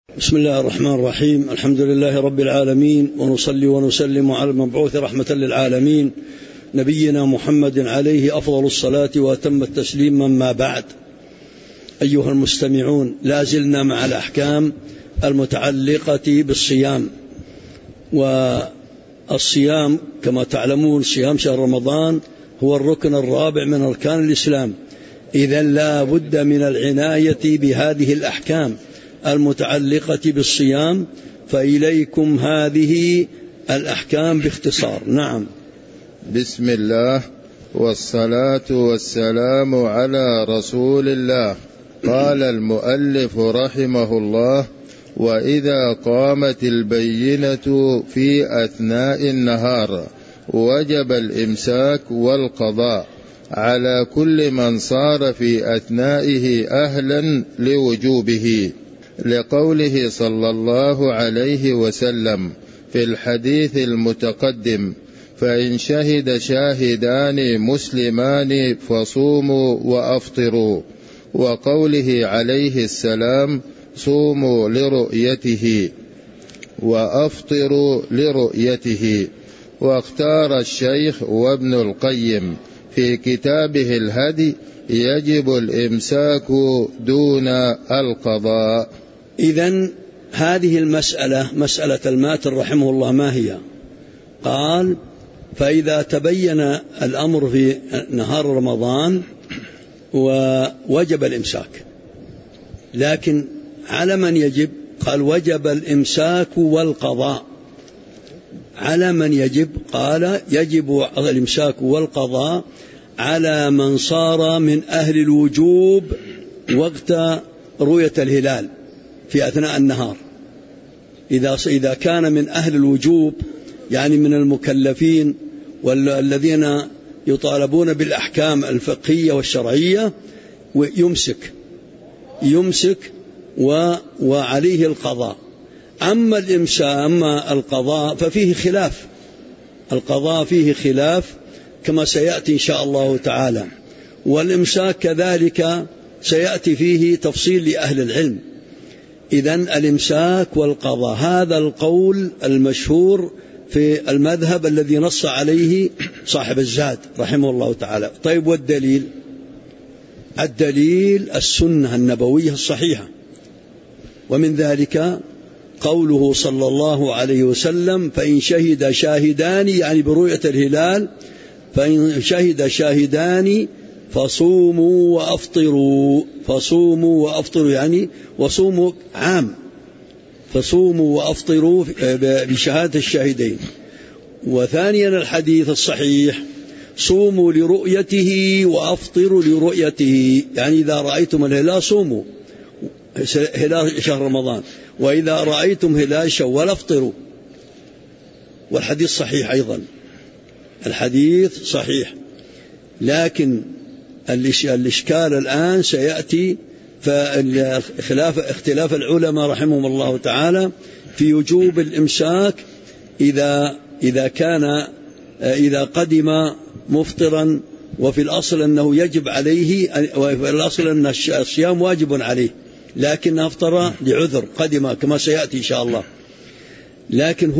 بسم الله الرحمن الرحيم. الحمد لله رب العالمين، ونصلي ونسلم على المبعوث رحمة للعالمين نبينا محمد عليه أفضل الصلاة وأتم التسليم. ما بعد، أيها المستمعون، لا زلنا مع الأحكام المتعلقة بالصيام. والصيام كما تعلمون صيام شهر رمضان هو الركن الرابع من أركان الإسلام، إذن لا بد من العناية بهذه الأحكام المتعلقة بالصيام، فإليكم هذه الأحكام باختصار. نعم. بسم الله والصلاة والسلام على رسول الله. قال المؤلف رحمه الله: وإذا قامت البينة في أثناء النهار وجب الإمساك والقضاء على كل من صار في أثنائه أهلا لوجوبه، لقوله صلى الله عليه وسلم في الحديث المتقدم: فإن شهد شاهدان مسلمان فصوموا وأفطروا، وقوله عليه السلام: صوموا لرؤيته وأفطروا لرؤيته. واختار الشيخ وابن القيم في كتابه الهدي: يجب الإمساك دون القضاء. إذن هذه المسألة مسألة الماتر رحمه الله ما هي؟ قال: فإذا تبين الأمر في نهار رمضان ووجب الإمساك، لكن على من يجب؟ قال: وجب الإمساك والقضاء. على من يجب؟ قال: يجب الإمساك والقضاء على من صار من أهل الوجوب وقت رؤية الهلال في أثناء النهار. إذا كان من أهل الوجوب، يعني من المكلفين والذين يطالبون بالأحكام الفقهية والشرعية، يمسك وعليه القضاء. أما القضاء ففيه خلاف، القضاء فيه خلاف كما سيأتي إن شاء الله تعالى، والإمساك كذلك سيأتي فيه تفصيل لأهل العلم. إذن الإمساك والقضاء، هذا القول المشهور في المذهب الذي نص عليه صاحب الزاد رحمه الله تعالى. طيب، والدليل؟ الدليل السنة النبوية الصحيحة، ومن ذلك قوله صلى الله عليه وسلم: فإن شهد شاهدان، يعني برؤية الهلال، فإن شهد شاهدان فصوموا وأفطروا. فصوموا وأفطروا يعني وصوموا عام، فصوموا وأفطروا بشهادة الشاهدين. وثانيا الحديث الصحيح: صوموا لرؤيته وأفطروا لرؤيته، يعني إذا رأيتم الهلال صوموا هلال شهر رمضان، وإذا رأيتم هلال شوال أفطروا. والحديث صحيح أيضا، الحديث صحيح. لكن الإشكال الآن سيأتي، اختلاف العلماء رحمهم الله تعالى في وجوب الإمساك إذا قدم مفطرا، وفي الأصل أنه يجب عليه، وفي الأصل أن الصيام واجب عليه، لكن أفطر لعذر قدم كما سيأتي إن شاء الله. لكن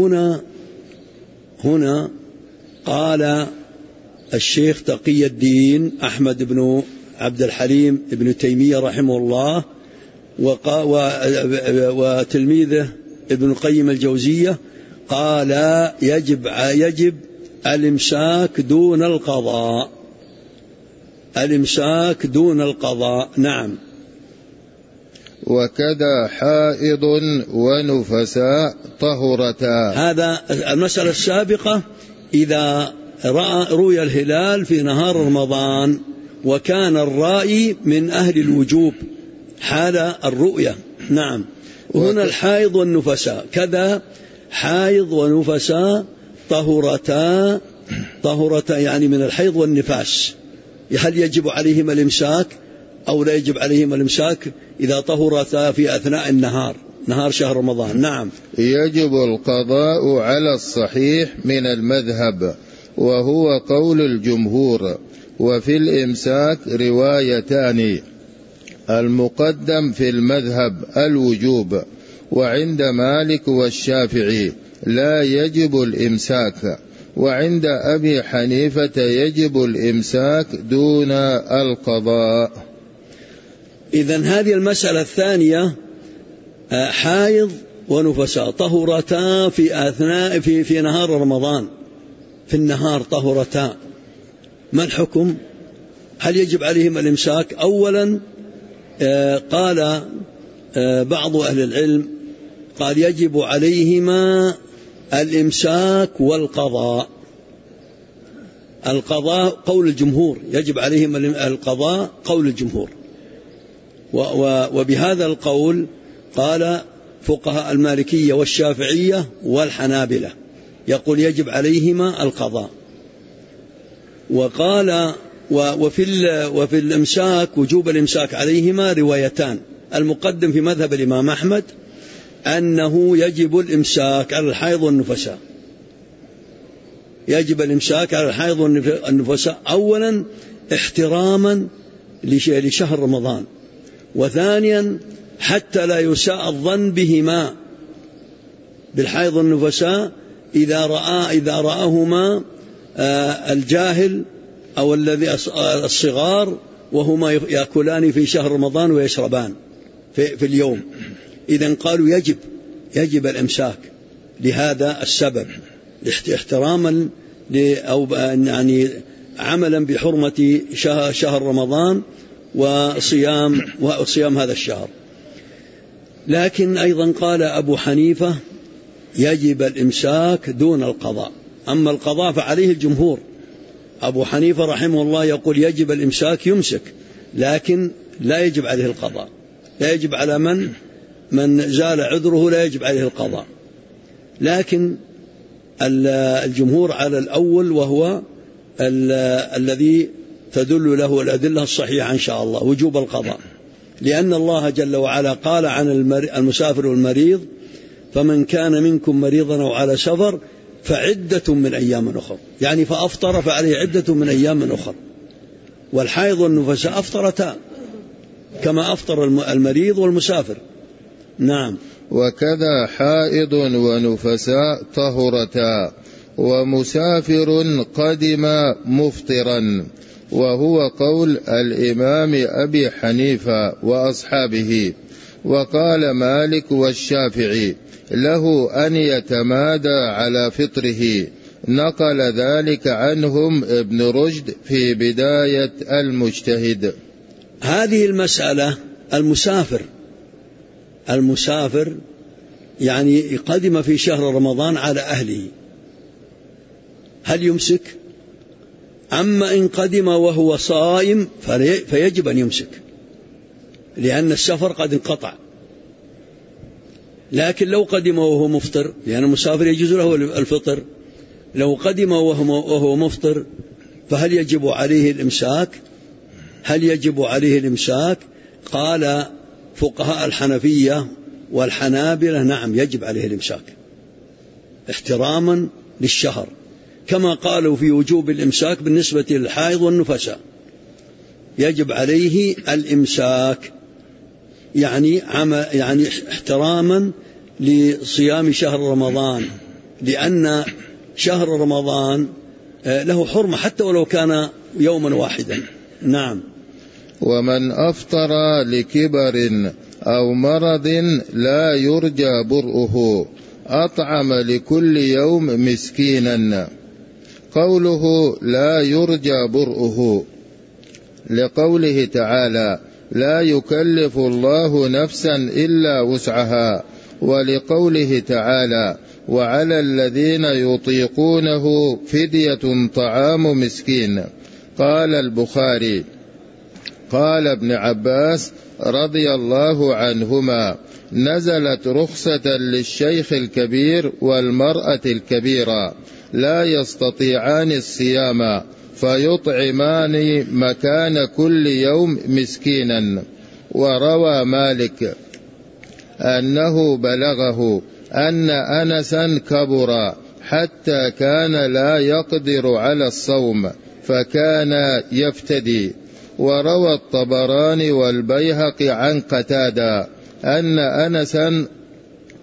هنا قال الشيخ تقي الدين أحمد بن عبد الحليم بن تيمية رحمه الله وتلميذه ابن القيم الجوزية، قال: يجب الإمساك دون القضاء. الإمساك دون القضاء. نعم. وكذا حائض ونفساء طهرتا. هذا المسألة السابقة إذا رؤي الهلال في نهار رمضان وكان الرائي من أهل الوجوب حال الرؤية. نعم. وهنا الحائض والنفساء كذا، حائض ونفساء طهرتا يعني من الحيض والنفاس. هل يجب عليهم الإمساك أو لا يجب عليهم الإمساك إذا طهرتا في أثناء نهار شهر رمضان؟ نعم. يجب القضاء على الصحيح من المذهب، وهو قول الجمهور. وفي الإمساك روايتان: المقدم في المذهب الوجوب، وعند مالك والشافعي لا يجب الإمساك، وعند أبي حنيفة يجب الإمساك دون القضاء. إذن هذه المسألة الثانية، حائض ونفساء طهرتا في نهار رمضان، في النهار طهرتا، ما الحكم؟ هل يجب عليهم الإمساك؟ أولا قال بعض أهل العلم قال يجب عليهما الإمساك والقضاء. القضاء قول الجمهور، يجب عليهم القضاء قول الجمهور، وبهذا القول قال فقهاء المالكية والشافعية والحنابلة، يقول يجب عليهما القضاء. وقال وفي الإمساك وجوب الإمساك عليهما روايتان، المقدم في مذهب الإمام أحمد أنه يجب الإمساك على الحائض والنفساء، يجب الإمساك على الحائض والنفساء أولا احتراما لشهر رمضان، وثانيا حتى لا يساء الظن بهما، بالحائض والنفساء إذا رآهما الجاهل أو الذي الصغار وهما يأكلان في شهر رمضان ويشربان في اليوم. إذن قالوا يجب الإمساك لهذا السبب، احتراما أو يعني عملا بحرمة شهر رمضان وصيام هذا الشهر. لكن أيضا قال أبو حنيفة يجب الإمساك دون القضاء، أما القضاء فعليه الجمهور. أبو حنيفة رحمه الله يقول يجب الإمساك، يمسك، لكن لا يجب عليه القضاء، لا يجب على من زال عذره لا يجب عليه القضاء. لكن الجمهور على الأول، وهو الذي تدل له الأدلة الصحيحة إن شاء الله، وجوب القضاء، لأن الله جل وعلا قال عن المسافر والمريض فمن كان منكم مريضا أو على سفر فعدة من أيام أخر، يعني فأفطر فعليه عدة من أيام أخر. والحائض والنفساء أفطرتا كما أفطر المريض والمسافر. نعم. وكذا حائض ونفساء طهرتا، ومسافر قدم مفطرا، وهو قول الإمام أبي حنيفة وأصحابه. وقال مالك والشافعي له أن يتمادى على فطره، نقل ذلك عنهم ابن رشد في بداية المجتهد. هذه المسألة، المسافر يعني قدم في شهر رمضان على أهله، هل يمسك؟ أما إن قدم وهو صائم فيجب أن يمسك، لأن السفر قد انقطع. لكن لو قدم وهو مفطر، لأن المسافر يجوز له الفطر، لو قدم وهو مفطر فهل يجب عليه الإمساك؟ هل يجب عليه الإمساك؟ قال فقهاء الحنفية والحنابلة نعم يجب عليه الإمساك احتراما للشهر، كما قالوا في وجوب الإمساك بالنسبة للحائض والنفساء، يجب عليه الإمساك يعني احتراما لصيام شهر رمضان، لأن شهر رمضان له حرمة حتى ولو كان يوما واحدا. نعم. ومن أفطر لكبر أو مرض لا يرجى برؤه أطعم لكل يوم مسكينا. قوله لا يرجى برؤه لقوله تعالى لا يكلف الله نفسا إلا وسعها، ولقوله تعالى وعلى الذين يطيقونه فدية طعام مسكين. قال البخاري قال ابن عباس رضي الله عنهما نزلت رخصة للشيخ الكبير والمرأة الكبيرة لا يستطيعان الصيام فيطعمان مكان كل يوم مسكينا. وروى مالك أنه بلغه أن أنسا كبر حتى كان لا يقدر على الصوم فكان يفتدي. وروى الطبراني والبيهقي عن قتادة أن أنسا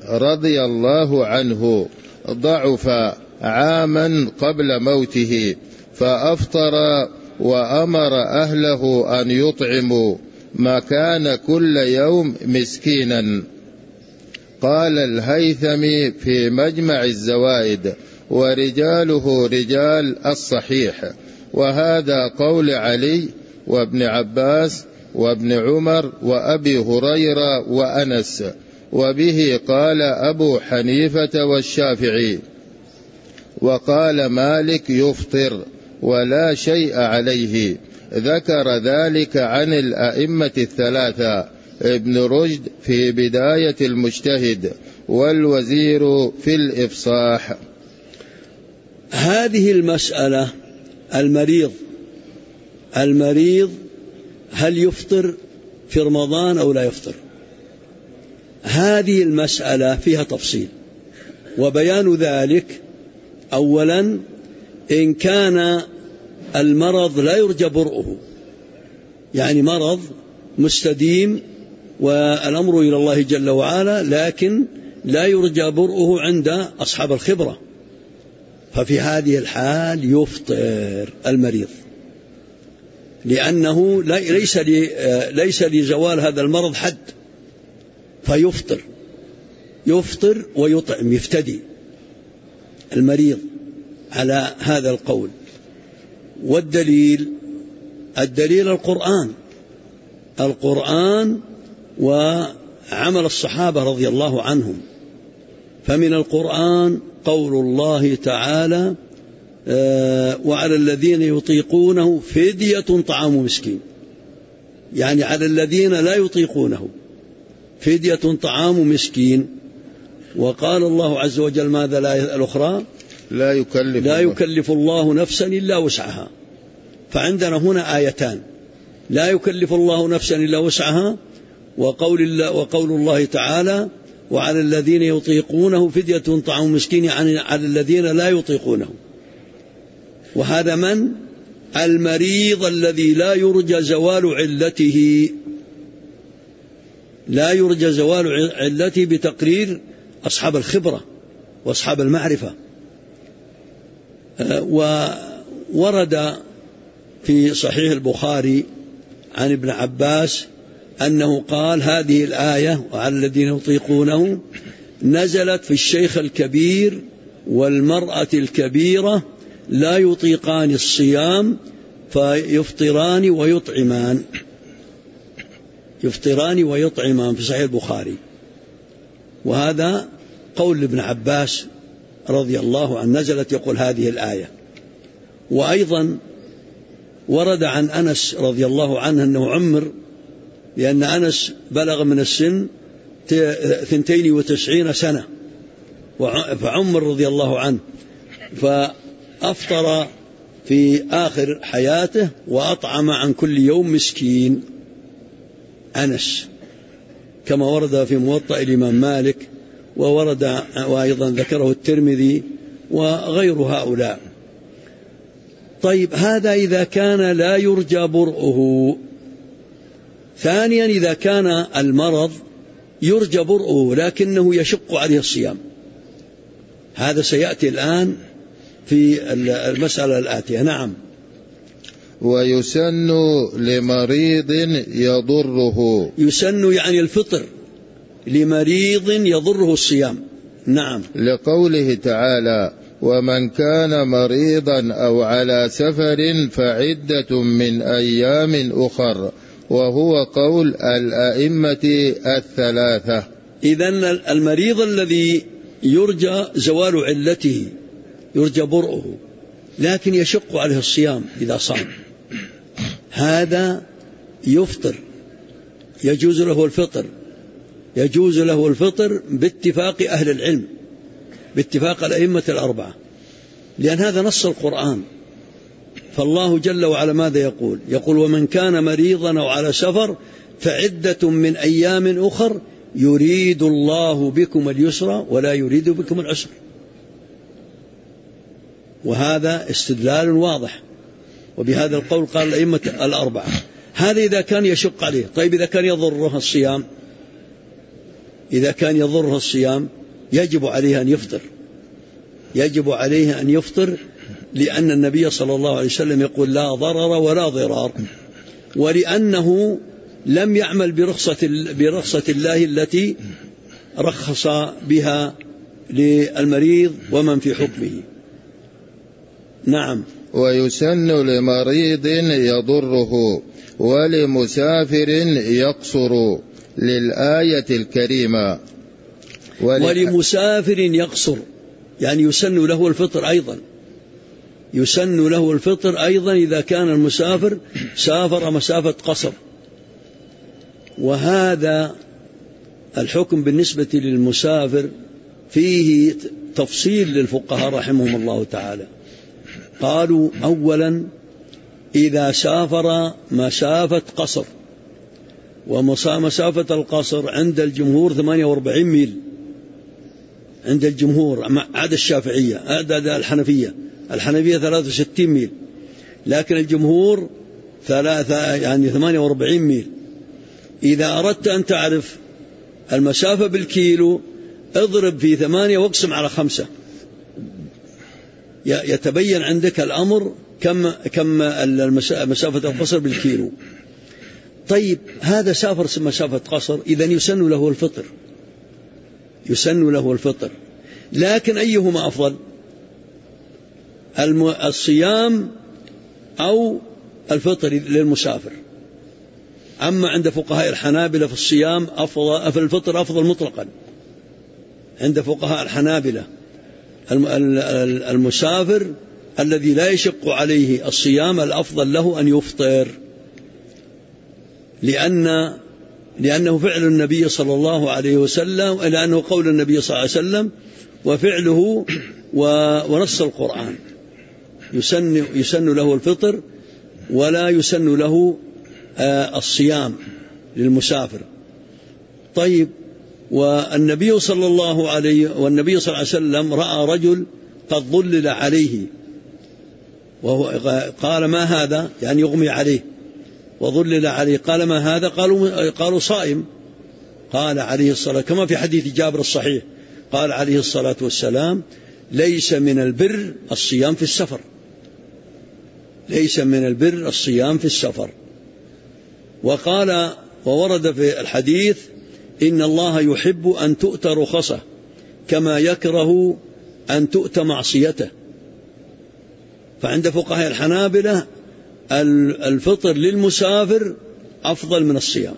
رضي الله عنه ضعف عاما قبل موته فأفطر وأمر أهله أن يطعموا مكان كل يوم مسكينا. قال الهيثمي في مجمع الزوائد: ورجاله رجال الصحيح. وهذا قول علي وابن عباس وابن عمر وأبي هريرة وأنس، وبه قال أبو حنيفة والشافعي. وقال مالك: يفطر ولا شيء عليه. ذكر ذلك عن الأئمة الثلاثة: ابن رشد في بداية المجتهد، والوزير في الإفصاح. هذه المسألة، المريض هل يفطر في رمضان أو لا يفطر؟ هذه المسألة فيها تفصيل، وبيان ذلك: أولا، إن كان المرض لا يرجى برؤه، يعني مرض مستديم والأمر إلى الله جل وعلا، لكن لا يرجى برؤه عند أصحاب الخبرة، ففي هذه الحال يفطر المريض، لأنه ليس لزوال هذا المرض حد، فيفطر ويطعم، يفتدي المريض على هذا القول. والدليل القرآن وعمل الصحابة رضي الله عنهم. فمن القرآن قول الله تعالى: وعلى الذين يطيقونه فدية طعام مسكين، يعني على الذين لا يطيقونه فدية طعام مسكين. وقال الله عز وجل ماذا الأخرى؟ لا يكلف الله نفسا إلا وسعها. فعندنا هنا آيتان: لا يكلف الله نفسا إلا وسعها، وقول الله تعالى: وعلى الذين يطيقونه فدية طعام مسكين، يعني على الذين لا يطيقونه. وهذا من؟ المريض الذي لا يرجى زوال علته بتقرير أصحاب الخبرة وأصحاب المعرفة. وورد في صحيح البخاري عن ابن عباس أنه قال: هذه الآية وعلى الذين يطيقونه نزلت في الشيخ الكبير والمرأة الكبيرة لا يطيقان الصيام فيفطران ويطعمان في صحيح البخاري. وهذا قول ابن عباس رضي الله عنه، نزلت يقول هذه الآية. وأيضا ورد عن أنس رضي الله عنه أنه عمر، لأن أنس بلغ من السن 92 سنة، فعمر رضي الله عنه، فأفطر في آخر حياته وأطعم عن كل يوم مسكين. أنس كما ورد في موطأ الإمام مالك، وورد وأيضا ذكره الترمذي وغير هؤلاء. طيب، هذا إذا كان لا يرجى برؤه. ثانيا، إذا كان المرض يرجى برؤه لكنه يشق عليه الصيام، هذا سيأتي الآن في المسألة الآتية. نعم. ويسن لمريض يضره، يسن يعني الفطر لمريض يضره الصيام. نعم. لقوله تعالى: ومن كان مريضا أو على سفر فعدة من أيام أخر، وهو قول الأئمة الثلاثة. إذن المريض الذي يرجى زوال علته، يرجى برؤه، لكن يشق عليه الصيام إذا صام، هذا يفطر، يجوز له الفطر باتفاق أهل العلم، باتفاق الأئمة الأربعة، لأن هذا نص القرآن. فالله جل وعلا ماذا يقول: ومن كان مريضا أو على سفر فعدة من أيام أخر يريد الله بكم اليسر ولا يريد بكم العسر. وهذا استدلال واضح، وبهذا القول قال الأئمة الأربعة. هذا إذا كان يشق عليه. طيب، إذا كان يضره الصيام، إذا كان يضره الصيام يجب عليه أن يفطر، يجب عليه أن يفطر، لأن النبي صلى الله عليه وسلم يقول لا ضرر ولا ضرار، ولأنه لم يعمل برخصة الله التي رخص بها للمريض ومن في حكمه. نعم. ويسن لمريض يضره ولمسافر يقصر للآية الكريمة. ولمسافر يقصر يعني يسن له الفطر أيضا، يسن له الفطر أيضا إذا كان المسافر سافر مسافة قصر. وهذا الحكم بالنسبة للمسافر فيه تفصيل للفقهاء رحمهم الله تعالى. قالوا أولا إذا سافر مسافة قصر، ومسافة القصر عند الجمهور 48 ميل عند الجمهور، عدا الشافعية، عدا الحنفية 63 ميل، لكن الجمهور 48 ميل. إذا أردت أن تعرف المسافة بالكيلو اضرب في 8 واقسم على 5، يتبين عندك الأمر كم مسافة القصر بالكيلو. طيب هذا سافر مسافة قصر، إذن يسن له الفطر، يسن له الفطر، لكن أيهما أفضل، الصيام أو الفطر للمسافر؟ أما عند فقهاء الحنابلة في الصيام أفضل، في الفطر أفضل مطلقا. عند فقهاء الحنابلة المسافر الذي لا يشق عليه الصيام الأفضل له أن يفطر، لأنه فعل النبي صلى الله عليه وسلم، لأنه قول النبي صلى الله عليه وسلم وفعله ونص القرآن. يسن له الفطر ولا يسن له الصيام للمسافر. طيب والنبي صلى الله عليه وسلم رأى رجل قد ظلل عليه، وهو قال ما هذا، يعني يغمي عليه وظلل عليه، قال ما هذا، قالوا صائم. قال عليه الصلاة، كما في حديث جابر الصحيح، قال عليه الصلاة والسلام ليس من البر الصيام في السفر، ليس من البر الصيام في السفر. وقال وورد في الحديث إن الله يحب أن تؤتى رخصه كما يكره أن تؤتى معصيته. فعند فقهاء الحنابلة الفطر للمسافر أفضل من الصيام،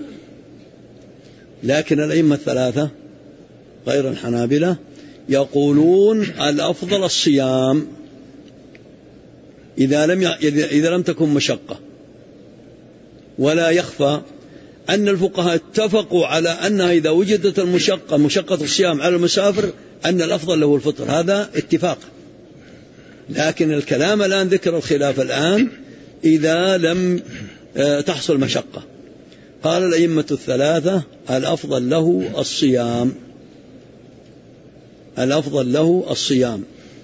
لكن الأئمة الثلاثة غير الحنابلة يقولون الأفضل الصيام إذا لم تكن مشقة. ولا يخفى أن الفقهاء اتفقوا على أنها إذا وجدت مشقة الصيام على المسافر أن الأفضل له الفطر، هذا اتفاق. لكن الكلام الآن ذكر الخلاف الآن إذا لم تحصل مشقة. قال الأئمة الثلاثة الأفضل له الصيام، الأفضل له الصيام،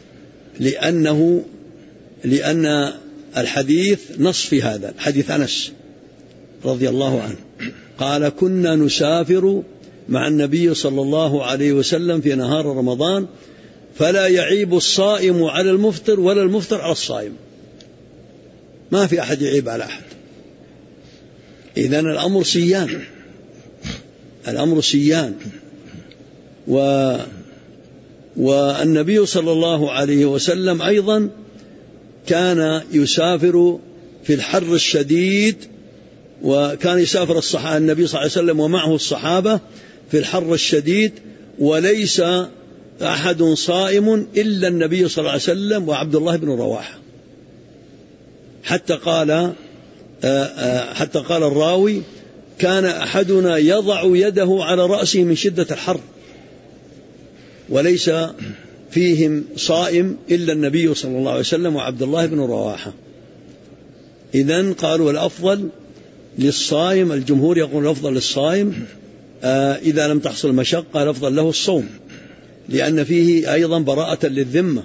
لأن الحديث نص في هذا، حديث أنس رضي الله عنه قال كنا نسافر مع النبي صلى الله عليه وسلم في نهار رمضان فلا يعيب الصائم على المفطر ولا المفطر على الصائم، ما في أحد يعيب على أحد. إذن الأمر سيان، الأمر سيان. والنبي صلى الله عليه وسلم أيضا كان يسافر في الحر الشديد، وكان يسافر النبي صلى الله عليه وسلم ومعه الصحابة في الحر الشديد، وليس أحد صائم إلا النبي صلى الله عليه وسلم وعبد الله بن رواحة، حتى قال الراوي كان أحدنا يضع يده على رأسه من شدة الحر، وليس فيهم صائم إلا النبي صلى الله عليه وسلم وعبد الله بن رواحة. إذن قالوا الأفضل للصائم، الجمهور يقول الأفضل للصائم إذا لم تحصل مشقة الأفضل له الصوم، لأن فيه أيضا براءة للذمة،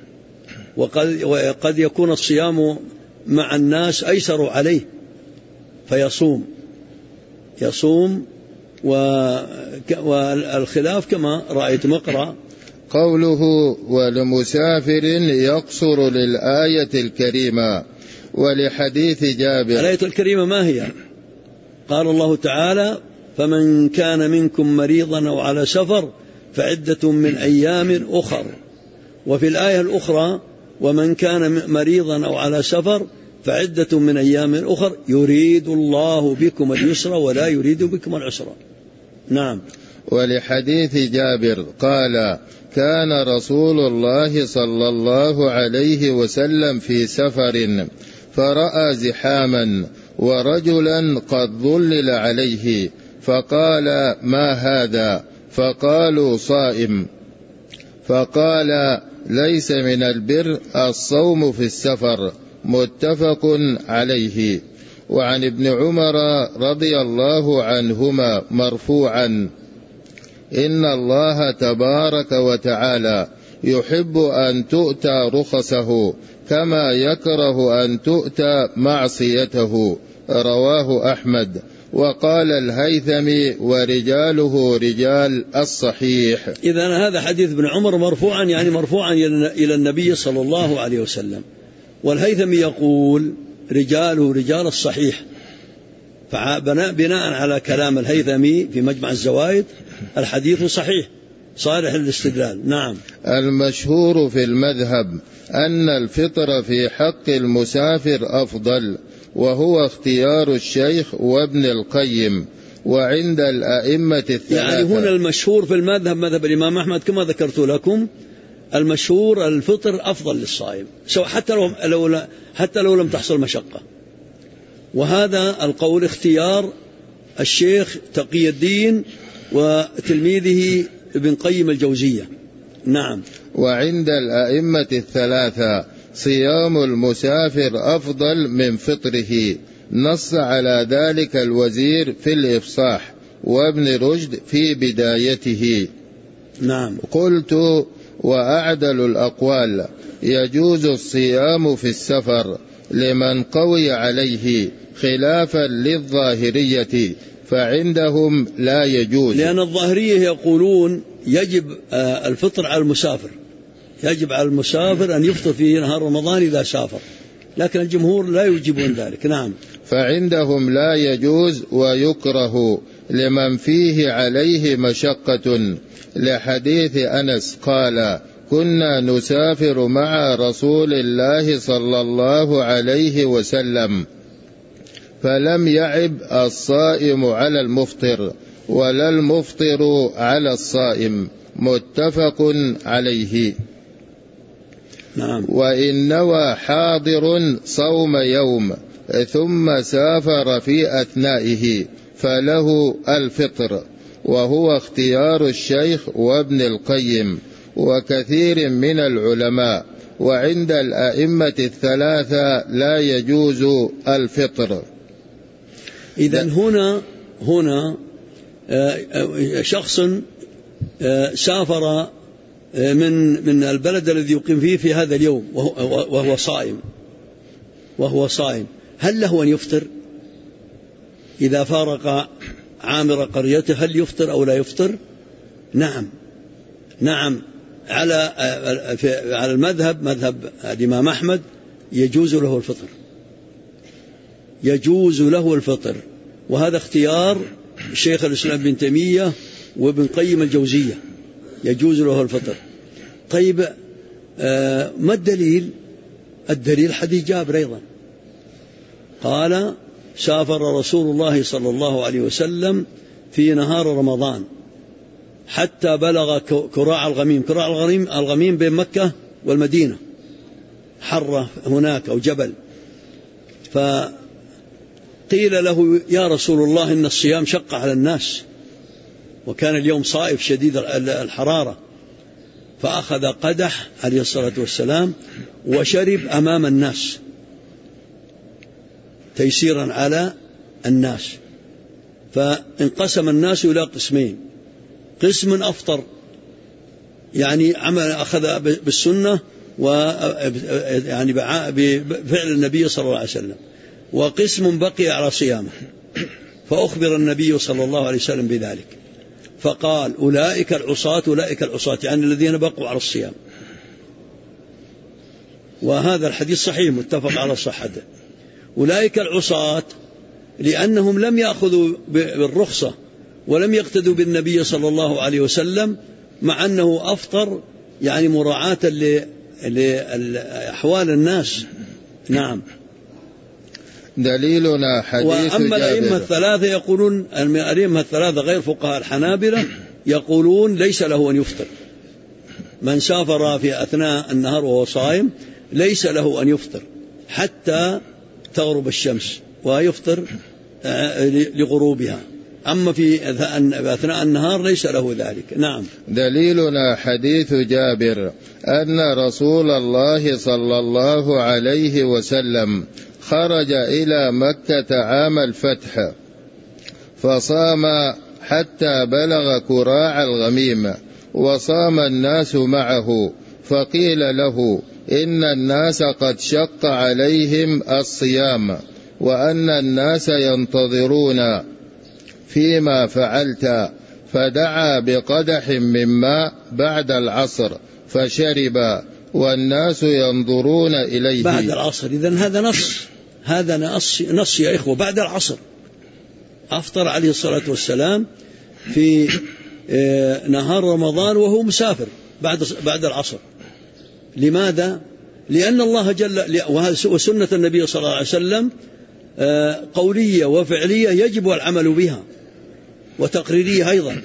وقد يكون الصيام مع الناس أيسر عليه فيصوم والخلاف كما رأيت مقرأ قوله ولمسافر يقصر للآية الكريمة ولحديث جابر. الآية الكريمة ما هي؟ قال الله تعالى فمن كان منكم مريضا أو على سفر فعدة من أيام أخر. وفي الآية الأخرى ومن كان مريضا أو على سفر فعدة من أيام أخر يريد الله بكم اليسر ولا يريد بكم العسر. نعم. ولحديث جابر قال كان رسول الله صلى الله عليه وسلم في سفر فرأى زحاما ورجلا قد ظلل عليه فقال ما هذا؟ فقالوا صائم. فقال ليس من البر الصوم في السفر. متفق عليه. وعن ابن عمر رضي الله عنهما مرفوعا إن الله تبارك وتعالى يحب أن تؤتى رخصه كما يكره أن تؤتى معصيته. رواه أحمد. وقال الهيثمي ورجاله رجال الصحيح. إذن هذا حديث ابن عمر مرفوعا، يعني مرفوعا إلى النبي صلى الله عليه وسلم. والهيثمي يقول رجاله رجال الصحيح، فبناء على كلام الهيثمي في مجمع الزوائد الحديث صحيح صالح للاستدلال. نعم. المشهور في المذهب أن الفطر في حق المسافر أفضل، وهو اختيار الشيخ وابن القيم وعند الأئمة الثلاثة. يعني هنا المشهور في المذهب مذهب الإمام أحمد كما ذكرت لكم، المشهور الفطر أفضل للصائم حتى لو لم تحصل مشقة. وهذا القول اختيار الشيخ تقي الدين وتلميذه ابن قيم الجوزية. نعم. وعند الأئمة الثلاثة صيام المسافر أفضل من فطره، نص على ذلك الوزير في الإفصاح وابن رشد في بدايته. نعم. قلت وأعدل الأقوال يجوز الصيام في السفر لمن قوي عليه خلافا للظاهرية، فعندهم لا يجوز، لأن الظاهرية يقولون يجب الفطر على المسافر، يجب على المسافر أن يفطر في نهار رمضان إذا سافر، لكن الجمهور لا يوجبون ذلك. نعم. فعندهم لا يجوز ويكره لمن فيه عليه مشقة، لحديث أنس قال كنا نسافر مع رسول الله صلى الله عليه وسلم فلم يعب الصائم على المفطر ولا المفطر على الصائم. متفق عليه. نعم. وإن نوى حاضر صوم يوم ثم سافر في أثنائه فله الفطر، وهو اختيار الشيخ وابن القيم وكثير من العلماء، وعند الأئمة الثلاثة لا يجوز الفطر. إذن هنا شخص سافر من البلد الذي يقيم فيه في هذا اليوم وهو صائم، هل له أن يفطر إذا فارق عامر قريته؟ هل يفطر أو لا يفطر؟ نعم. على مذهب الإمام أحمد يجوز له الفطر، وهذا اختيار شيخ الإسلام ابن تيمية وابن قيم الجوزية، يجوز له الفطر. طيب ما الدليل؟ الدليل حديث جابر أيضا، قال سافر رسول الله صلى الله عليه وسلم في نهار رمضان حتى بلغ كراع الغميم. كراع الغميم بين مكة والمدينة، حرة هناك أو جبل. فقيل له يا رسول الله إن الصيام شق على الناس، وكان اليوم صائف شديد الحرارة، فأخذ قدح عليه الصلاة والسلام وشرب أمام الناس تيسيرا على الناس، فانقسم الناس إلى قسمين: قسم أفطر يعني أخذ بالسنة يعني بفعل النبي صلى الله عليه وسلم، وقسم بقي على صيامه. فأخبر النبي صلى الله عليه وسلم بذلك فقال أولئك العصاة أولئك العصاة، يعني الذين بقوا على الصيام. وهذا الحديث صحيح متفق على صحته. أولئك العصاة لأنهم لم يأخذوا بالرخصة ولم يقتدوا بالنبي صلى الله عليه وسلم، مع أنه أفطر يعني مراعاة لأحوال الناس. نعم. دليلنا حديث وأما الأئمة الثلاثة يقولون، الأئمة الثلاثة غير فقهاء الحنابلة يقولون ليس له أن يفطر. من سافر في أثناء النهار وهو صائم ليس له أن يفطر حتى تغرب الشمس، ويفطر لغروبها. أما في أثناء النهار ليس له ذلك. نعم. دليلنا حديث جابر أن رسول الله صلى الله عليه وسلم خرج إلى مكة عام الفتح فصام حتى بلغ كراع الغميم، وصام الناس معه، فقيل له إن الناس قد شق عليهم الصيام وأن الناس ينتظرون فيما فعلت، فدعا بقدح من ماء بعد العصر فشرب والناس ينظرون إليه. بعد العصر، إذن هذا نص يا إخوة، بعد العصر أفطر عليه الصلاة والسلام في نهار رمضان وهو مسافر بعد العصر. لماذا؟ لأن الله جل وسنة النبي صلى الله عليه وسلم قولية وفعلية يجب العمل بها، وتقريرية أيضا.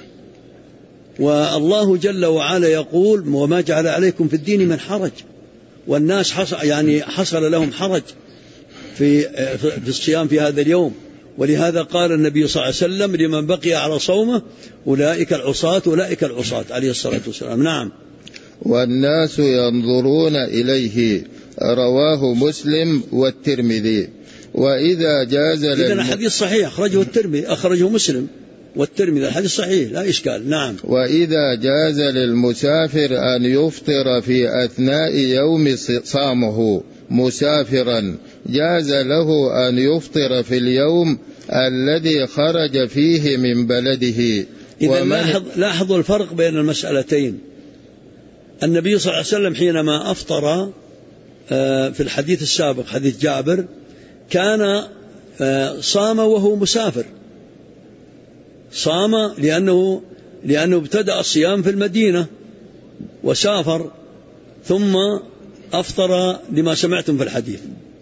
والله جل وعلا يقول وما جعل عليكم في الدين من حرج، والناس حصل لهم حرج في الصيام في هذا اليوم، ولهذا قال النبي صلى الله عليه وسلم لمن بقي على صومه أولئك العصاة أولئك العصاة عليه الصلاة والسلام. نعم. والناس ينظرون إليه، رواه مسلم والترمذي. وإذا جاز إذن الحديث صحيح أخرجه الترمذي، أخرجه مسلم والترمذي، الحديث صحيح لا إشكال. نعم. وإذا جاز للمسافر أن يفطر في أثناء يوم صامه مسافرا، جاز له أن يفطر في اليوم الذي خرج فيه من بلده. إذا لاحظوا الفرق بين المسألتين. النبي صلى الله عليه وسلم حينما أفطر في الحديث السابق حديث جابر كان صام وهو مسافر، صام لأنه ابتدأ الصيام في المدينة وسافر ثم أفطر لما سمعتم في الحديث.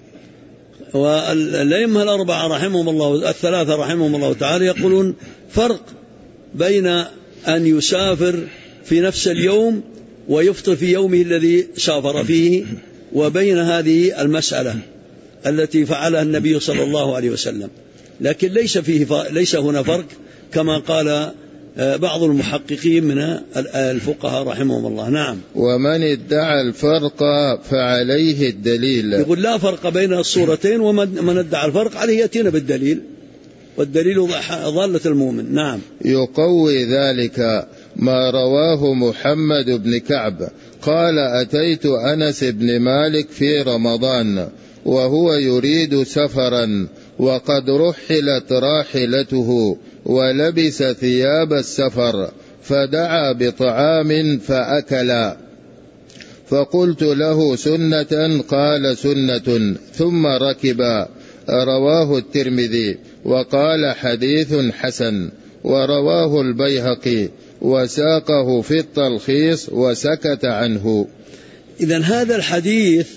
والأئمة الأربعة رحمهم الله، الثلاثة رحمهم الله تعالى، يقولون فرق بين أن يسافر في نفس اليوم ويفطر في يومه الذي سافر فيه، وبين هذه المسألة التي فعلها النبي صلى الله عليه وسلم. لكن ليس هنا فرق كما قال بعض المحققين من الفقهاء رحمهم الله. نعم. ومن ادعى الفرق فعليه الدليل. يقول لا فرق بين الصورتين، ومن ادعى الفرق عليه يأتينا بالدليل، والدليل ضالة المؤمن. نعم. يقوي ذلك ما رواه محمد بن كعب قال أتيت أنس بن مالك في رمضان وهو يريد سفرا وقد رحلت راحلته ولبس ثياب السفر، فدعا بطعام فأكلا، فقلت له سنة؟ قال سنة، ثم ركبا. رواه الترمذي وقال حديث حسن، ورواه البيهقي وساقه في التلخيص وسكت عنه. إذن هذا الحديث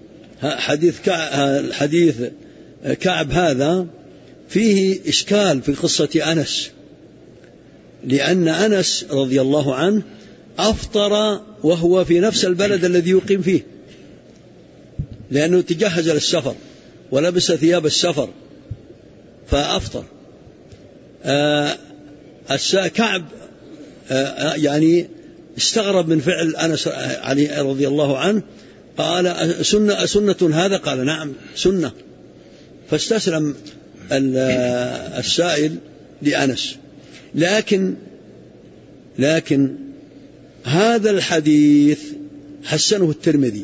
حديث كعب هذا فيه إشكال في قصة أنس، لأن أنس رضي الله عنه أفطر وهو في نفس البلد الذي يقيم فيه، لأنه تجهز للسفر ولبس ثياب السفر فأفطر. كعب يعني استغرب من فعل أنس علي رضي الله عنه، قال سنة هذا؟ قال نعم سنة، فاستسلم السائل لأنس. لكن هذا الحديث حسنه الترمذي،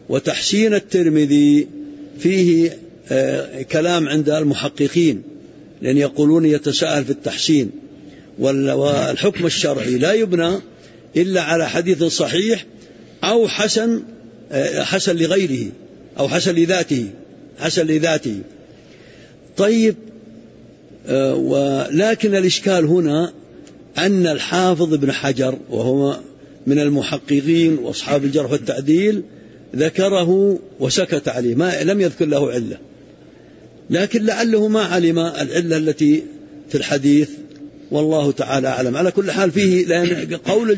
وتحسين الترمذي فيه كلام عند المحققين، لأن يقولون يتساهل في التحسين، والحكم الشرعي لا يبنى إلا على حديث صحيح أو حسن لغيره أو حسن لذاته. طيب، ولكن الإشكال هنا أن الحافظ ابن حجر وهو من المحققين وأصحاب الجرح والتعديل ذكره وسكت عليه، ما لم يذكر له علة، لكن لعله ما علم العلة التي في الحديث، والله تعالى أعلم. على كل حال فيه، لأن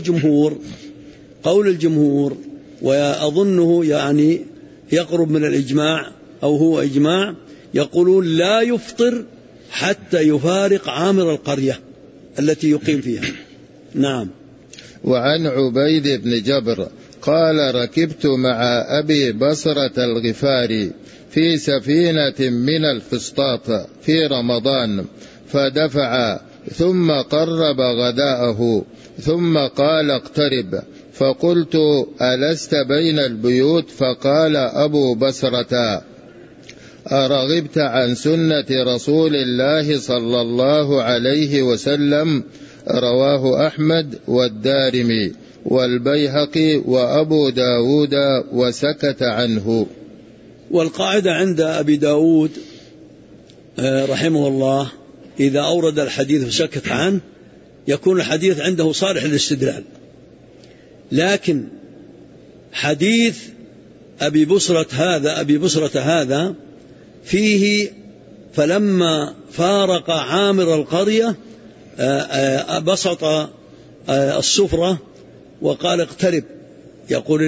قول الجمهور وأظنه يعني يقرب من الإجماع أو هو إجماع، يقولون لا يفطر حتى يفارق عامر القرية التي يقيم فيها. نعم. وعن عبيد بن جبر قال: ركبت مع أبي بصرة الغفاري في سفينة من الفسطاط في رمضان، فدفع ثم قرب غداءه ثم قال: اقترب. فقلت: ألست بين البيوت؟ فقال أبو بصرة: أرغبت عن سنة رسول الله صلى الله عليه وسلم؟ رواه أحمد والدارمي والبيهقي وأبو داود وسكت عنه. والقاعدة عند أبي داود رحمه الله إذا أورد الحديث وسكت عنه يكون الحديث عنده صالح للاستدلال، لكن حديث أبي بصرة هذا فيه فلما فارق عامر القرية بسط السفرة وقال: اقترب، يقول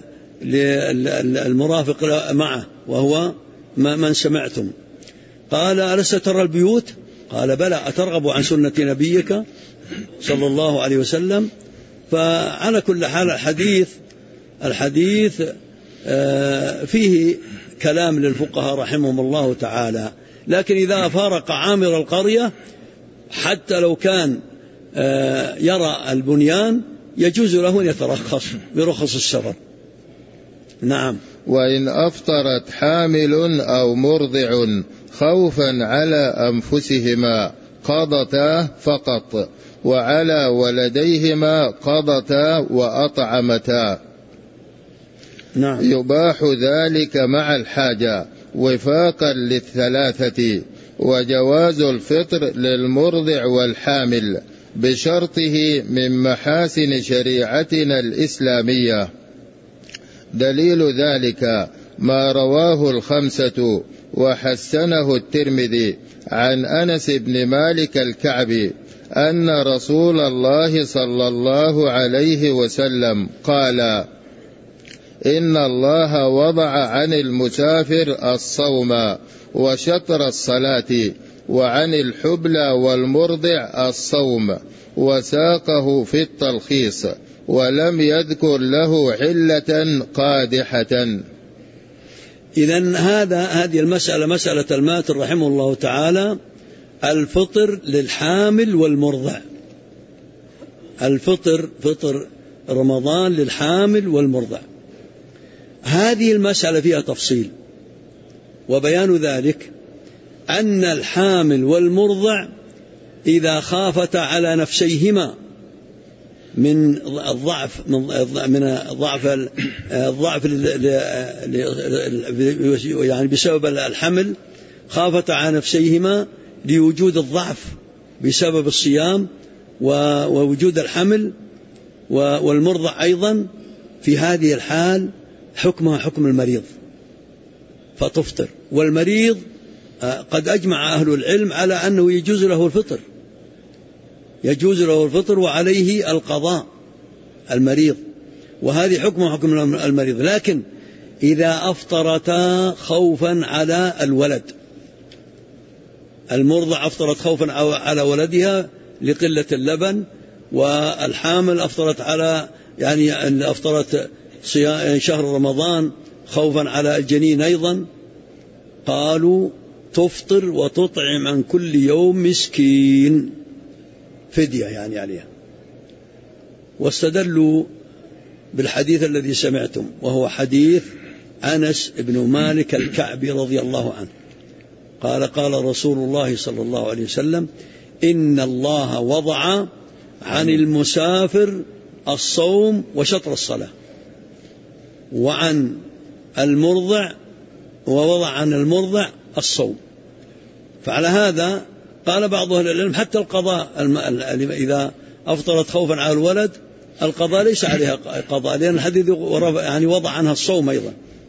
للمرافق معه وهو من سمعتم. قال: ألست ترى البيوت؟ قال: بلى، أترغب عن سنة نبيك صلى الله عليه وسلم. فعلى كل حال الحديث فيه كلام للفقهاء رحمهم الله تعالى، لكن إذا فارق عامر القرية حتى لو كان يرى البنيان يجوز له أن يترخص برخص السفر. نعم. وإن أفطرت حامل أو مرضع خوفا على أنفسهما قضتا فقط، وعلى ولديهما قضتا وأطعمتا. نعم. يباح ذلك مع الحاجة وفاقا للثلاثة، وجواز الفطر للمرضع والحامل بشرطه من محاسن شريعتنا الإسلامية. دليل ذلك ما رواه الخمسة وحسنه الترمذي عن أنس بن مالك الكعبي أن رسول الله صلى الله عليه وسلم قال: إن الله وضع عن المسافر الصوم وشطر الصلاة، وعن الحبلى والمرضع الصوم، وساقه في التلخيص، ولم يذكر له علة قادحة. إذن هذه المسألة مسألة الماتر رحمه الله تعالى، الفطر للحامل والمرضع، فطر رمضان للحامل والمرضع. هذه المسألة فيها تفصيل، وبيان ذلك أن الحامل والمرضع إذا خافتا على نفسيهما من الضعف يعني بسبب الحمل، خافتا على نفسيهما لوجود الضعف بسبب الصيام ووجود الحمل والمرضع أيضا، في هذه الحال حكمها حكم المريض فتفطر. والمريض قد أجمع أهل العلم على أنه يجوز له الفطر وعليه القضاء المريض، وهذه حكم المريض. لكن إذا أفطرتا خوفا على الولد، المرضع أفطرت خوفا على ولدها لقلة اللبن، والحامل أفطرت على أفطرت شهر رمضان خوفا على الجنين أيضا، قالوا تفطر وتطعم عن كل يوم مسكين فدية عليها. واستدلوا بالحديث الذي سمعتم، وهو حديث أنس بن مالك الكعبي رضي الله عنه، قال رسول الله صلى الله عليه وسلم: إن الله وضع عن المسافر الصوم وشطر الصلاة، ووضع عن المرضع الصوم. فعلى هذا قال بعض أهل العلم حتى القضاء إذا أفطرت خوفا على الولد القضاء ليس عليها قضاء، لأن الحديث يعني وضع عنها الصوم أيضا.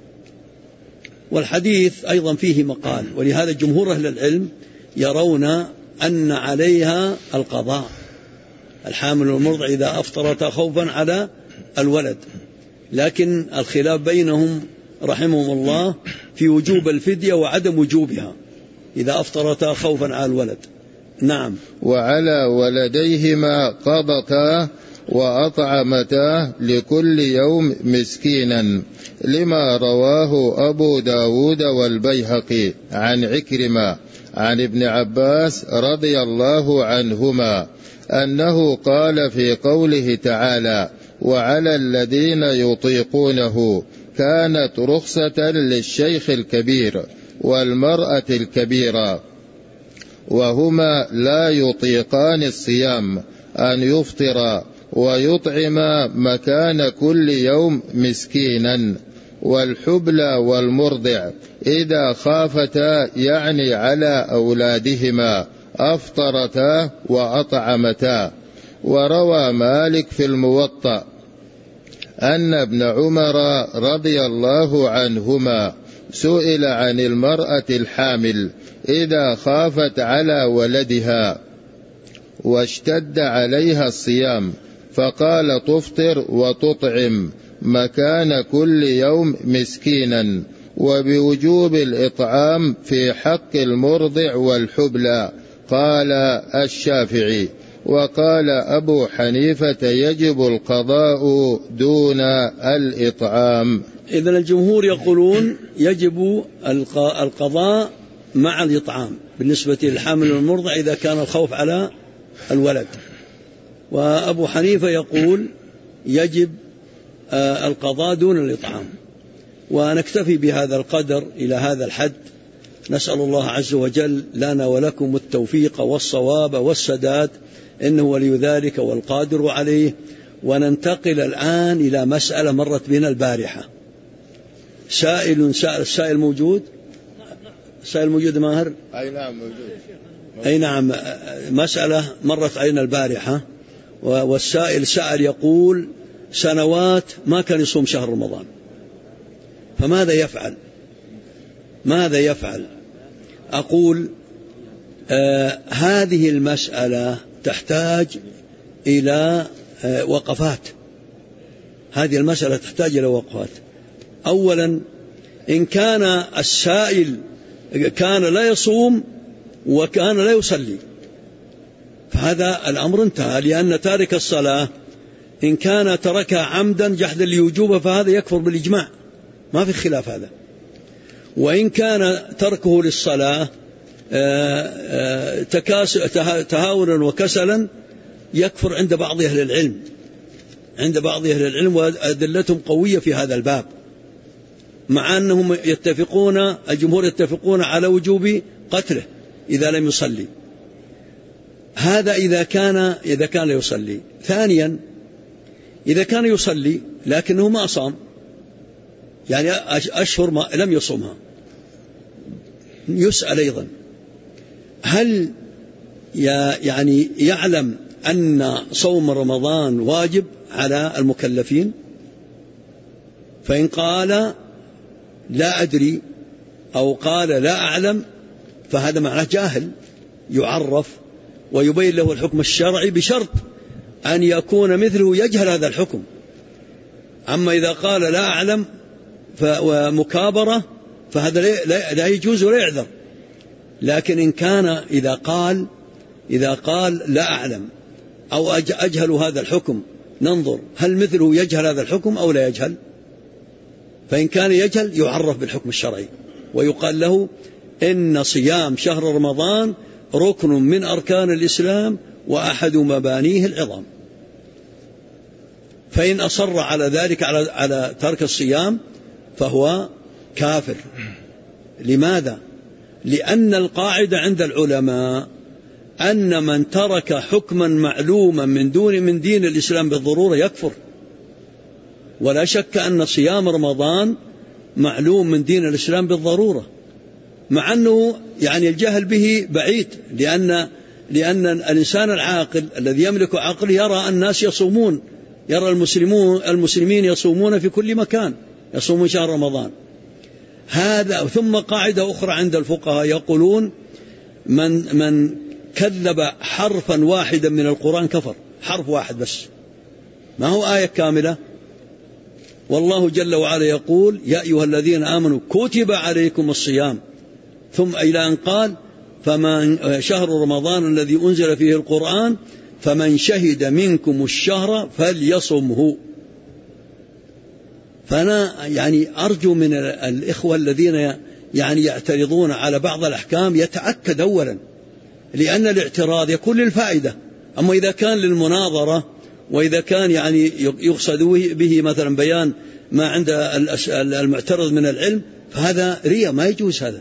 والحديث أيضا فيه مقال، ولهذا جمهور أهل العلم يرون أن عليها القضاء، الحامل والمرضع إذا أفطرتا خوفا على الولد. لكن الخلاف بينهم رحمهم الله في وجوب الفدية وعدم وجوبها إذا أفطرتا خوفا على الولد. نعم. وعلى ولديهما قضتا وأطعمتا لكل يوم مسكينا، لما رواه أبو داود والبيهقي عن عكرمة عن ابن عباس رضي الله عنهما أنه قال في قوله تعالى: وعلى الذين يطيقونه كانت رخصة للشيخ الكبير والمرأة الكبيرة وهما لا يطيقان الصيام أن يفطرا ويطعما مكان كل يوم مسكينا، والحبلى والمرضع إذا خافتا يعني على أولادهما أفطرتا وأطعمتا. وروى مالك في الموطأ أن ابن عمر رضي الله عنهما سئل عن المرأة الحامل إذا خافت على ولدها واشتد عليها الصيام، فقال: تفطر وتطعم مكان كل يوم مسكينا، وبوجوب الإطعام في حق المرضع والحبلى. قال الشافعي. وقال أبو حنيفة: يجب القضاء دون الإطعام. إذن الجمهور يقولون يجب القضاء مع الإطعام بالنسبة للحامل والمرضع إذا كان الخوف على الولد. وأبو حنيفة يقول يجب القضاء دون الإطعام. ونكتفي بهذا القدر إلى هذا الحد. نسأل الله عز وجل لنا ولكم التوفيق والصواب والسداد، إنه ولي ذلك والقادر عليه. وننتقل الآن إلى مسألة مرت بنا البارحة. السائل موجود؟ السائل موجود ماهر؟ أي نعم موجود. أي نعم. مسألة مرت علينا البارحة، والسائل سأل يقول: سنوات ما كان يصوم شهر رمضان، فماذا يفعل؟ ماذا يفعل؟ أقول هذه المسألة تحتاج إلى وقفات. هذه المسألة تحتاج إلى وقفات. أولا، إن كان السائل كان لا يصوم وكان لا يصلي فهذا الأمر انتهى، لأن تارك الصلاة إن كان تركها عمدا جحدا لوجوبها فهذا يكفر بالإجماع، ما في خلاف هذا. وإن كان تركه للصلاة تهاونا وكسلا يكفر عند بعض أهل العلم، وأدلتهم قوية في هذا الباب، مع أنهم الجمهور يتفقون على وجوب قتله إذا لم يصلي. هذا إذا كان لا يصلي. ثانيا، إذا كان يصلي لكنه ما صام، يعني أشهر ما لم يصومها، يسأل أيضا: هل يعني يعلم أن صوم رمضان واجب على المكلفين؟ فإن قال لا أدري أو قال لا أعلم فهذا معناه جاهل، يعرف ويبين له الحكم الشرعي بشرط أن يكون مثله يجهل هذا الحكم. أما إذا قال لا أعلم ومكابرة فهذا لا يجوز ولا يعذر. لكن إن كان إذا قال لا أعلم أو أجهل هذا الحكم، ننظر هل مثله يجهل هذا الحكم أو لا يجهل. فإن كان يجهل يعرف بالحكم الشرعي ويقال له إن صيام شهر رمضان ركن من أركان الإسلام وأحد مبانيه العظام. فإن أصر على ذلك على ترك الصيام فهو كافر. لماذا؟ لأن القاعدة عند العلماء أن من ترك حكما معلوما من دين الإسلام بالضرورة يكفر. ولا شك أن صيام رمضان معلوم من دين الإسلام بالضرورة، مع أنه يعني الجهل به بعيد، لأن الإنسان العاقل الذي يملك عقل يرى الناس يصومون، يرى المسلمين يصومون في كل مكان، يصومون شهر رمضان هذا. ثم قاعدة أخرى عند الفقهاء يقولون من كذب حرفا واحدا من القرآن كفر، حرف واحد بس، ما هو آية كاملة. والله جل وعلا يقول يا أيها الذين آمنوا كتب عليكم الصيام، ثم إلى أن قال فمن شهر رمضان الذي أنزل فيه القرآن فمن شهد منكم الشهر فليصمه. فأنا يعني أرجو من الإخوة الذين يعني يعترضون على بعض الأحكام يتأكد أولا، لأن الاعتراض يكون للفائدة، أما إذا كان للمناظرة وإذا كان يعني يقصد به مثلا بيان ما عند المعترض من العلم فهذا رياء، ما يجوز هذا.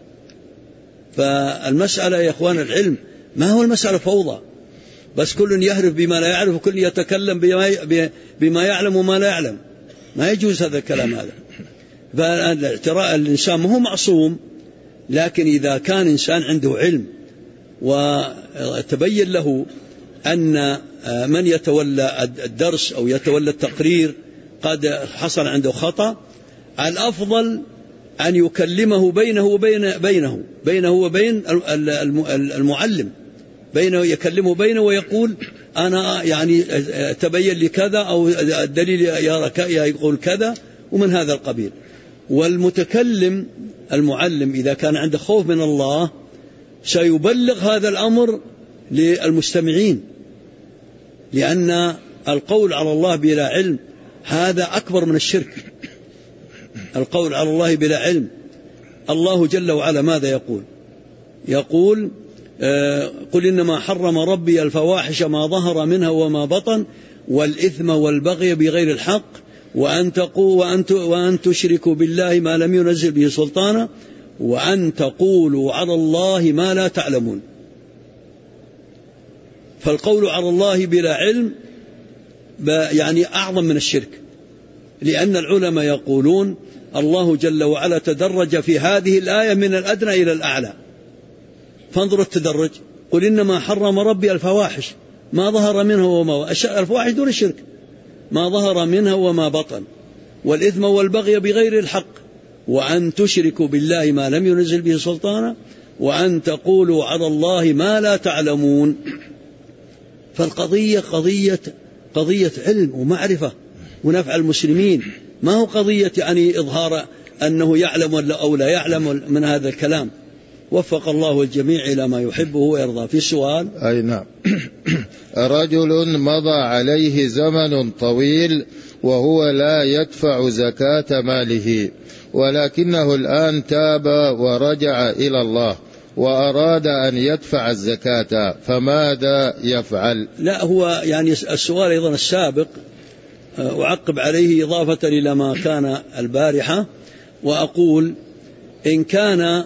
فالمسألة يا إخوان العلم ما هو المسألة فوضى، بس كل يهرف بما لا يعرف وكل يتكلم بما يعلم وما لا يعلم، ما يجوز هذا الكلام هذا. فالاعتراء الإنسان ما هو معصوم، لكن إذا كان إنسان عنده علم وتبين له أن من يتولى الدرس أو يتولى التقرير قد حصل عنده خطأ، الأفضل أن يكلمه بينه وبين المعلم، يكلمه بينه ويقول أنا يعني تبين لي كذا أو الدليل يقول كذا ومن هذا القبيل. والمتكلم المعلم إذا كان عنده خوف من الله سيبلغ هذا الأمر للمستمعين، لأن القول على الله بلا علم هذا أكبر من الشرك. القول على الله بلا علم، الله جل وعلا ماذا يقول قل إنما حرم ربي الفواحش ما ظهر منها وما بطن والإثم والبغي بغير الحق وأن تشركوا بالله ما لم ينزل به سلطانا وأن تقولوا على الله ما لا تعلمون. فالقول على الله بلا علم يعني أعظم من الشرك، لأن العلماء يقولون الله جل وعلا تدرج في هذه الآية من الأدنى إلى الأعلى. فانظر التدرج، قل إنما حرم ربي الفواحش ما ظهر منها وما الفواحش دون الشرك، ما ظهر منها وما بطن والإثم والبغي بغير الحق وأن تشركوا بالله ما لم ينزل به سلطانا وأن تقولوا على الله ما لا تعلمون. فالقضية قضية علم ومعرفة ونفع المسلمين، ما هو قضية يعني إظهار أنه يعلم أو لا يعلم من هذا الكلام. وفق الله الجميع إلى ما يحبه ويرضى. في سؤال؟ أي نعم. رجل مضى عليه زمن طويل وهو لا يدفع زكاة ماله، ولكنه الآن تاب ورجع إلى الله وأراد أن يدفع الزكاة، فماذا يفعل؟ لا، هو يعني السؤال أيضا السابق أعقب عليه إضافة إلى ما كان البارحة، وأقول إن كان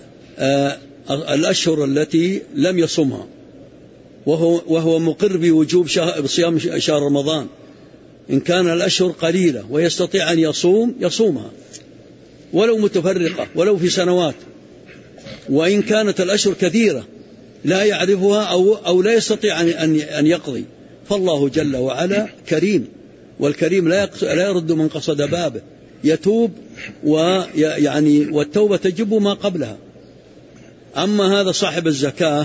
الأشهر التي لم يصمها وهو مقر بوجوب صيام شهر رمضان، إن كان الأشهر قليلة ويستطيع أن يصومها ولو متفرقة ولو في سنوات، وإن كانت الأشهر كثيرة لا يعرفها أو لا يستطيع أن يقضي، فالله جل وعلا كريم، والكريم لا يرد من قصد بابه، يتوب ويعني والتوبة تجب ما قبلها. أما هذا صاحب الزكاة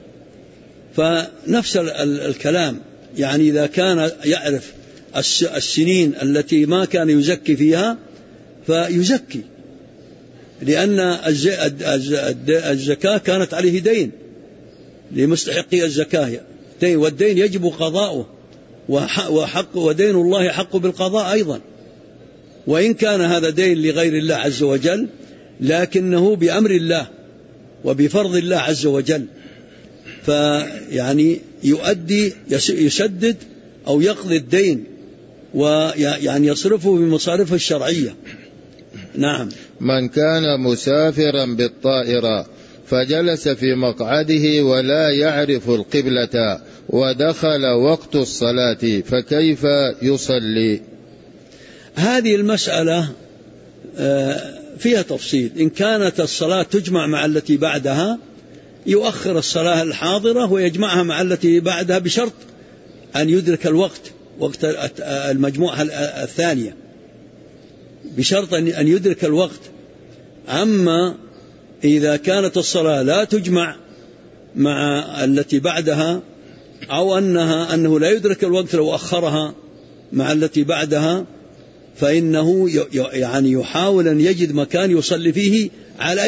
فنفس الكلام، يعني إذا كان يعرف السنين التي ما كان يزكي فيها فيزكي، لأن الزكاة كانت عليه دين لمستحقي الزكاة، والدين يجب قضاؤه، ودين الله حق بالقضاء أيضا، وإن كان هذا دين لغير الله عز وجل لكنه بأمر الله وبفرض الله عز وجل، فيعني يسدد أو يقضي الدين ويعني يصرفه بمصارفه الشرعية. نعم. من كان مسافرا بالطائرة فجلس في مقعده ولا يعرف القبلة ودخل وقت الصلاة فكيف يصلي؟ هذه المسألة فيها تفصيل. إن كانت الصلاة تجمع مع التي بعدها يؤخر الصلاة الحاضرة ويجمعها مع التي بعدها بشرط أن يدرك الوقت، وقت المجموعة الثانية، بشرط أن يدرك الوقت. أما إذا كانت الصلاة لا تجمع مع التي بعدها، أو أنه لا يدرك الوقت لو أخرها مع التي بعدها، فإنه يعني يحاول أن يجد مكان يصلي فيه على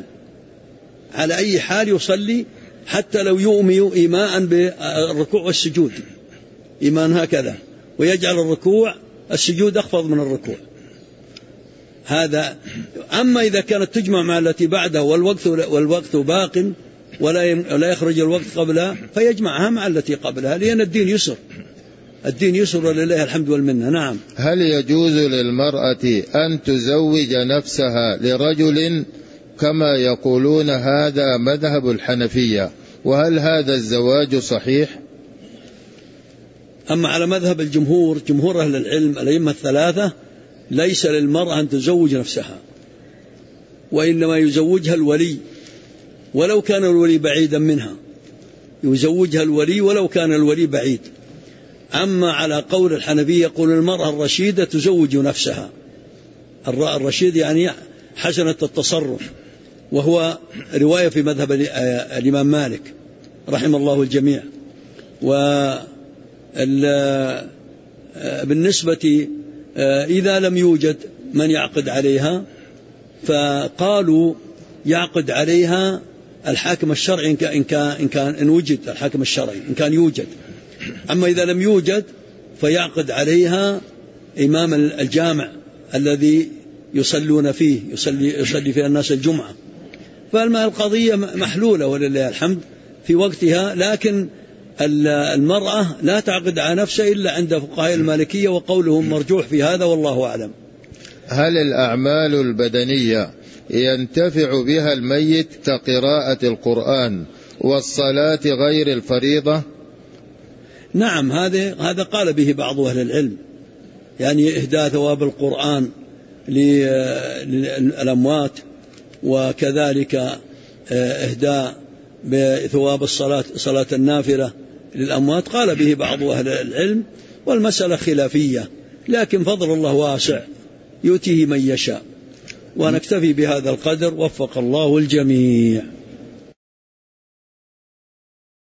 أي حال يصلي، حتى لو يؤمي إيماء بالركوع والسجود، إيمان هكذا، ويجعل الركوع السجود أخفض من الركوع. هذا. أما إذا كانت تجمع مع التي بعدها والوقت باق ولا يخرج الوقت قبلها، فيجمعها مع التي قبلها، لأن الدين يسر ولله الحمد والمنة. نعم. هل يجوز للمرأة أن تزوج نفسها لرجل كما يقولون هذا مذهب الحنفية، وهل هذا الزواج صحيح؟ أما على مذهب الجمهور، جمهور أهل العلم الأئمة الثلاثة، ليس للمرأة أن تزوج نفسها، وإنما يزوجها الولي ولو كان الولي بعيدا منها، يزوجها الولي ولو كان الولي بعيد. أما على قول الحنفية يقول المرأة الرشيدة تزوج نفسها. الرشيد يعني حسنة التصرف، وهو رواية في مذهب الإمام مالك رحم الله الجميع. بالنسبة إذا لم يوجد من يعقد عليها، فقالوا يعقد عليها الحاكم الشرعي إن وجد الحاكم الشرعي، إن كان يوجد. أما إذا لم يوجد فيعقد عليها إمام الجامع الذي يصلون فيه، يصلي فيه الناس الجمعة. فالقضية محلولة ولله الحمد في وقتها. لكن المرأة لا تعقد على نفسها إلا عند فقهاء المالكية، وقولهم مرجوح في هذا والله أعلم. هل الأعمال البدنية ينتفع بها الميت كقراءة القرآن والصلاة غير الفريضة؟ نعم، هذا قال به بعض أهل العلم، يعني إهداء ثواب القرآن للأموات، وكذلك إهداء بثواب صلاة النافلة للأموات، قال به بعض أهل العلم، والمسألة خلافية، لكن فضل الله واسع يؤتيه من يشاء. ونكتفي بهذا القدر، وفق الله الجميع.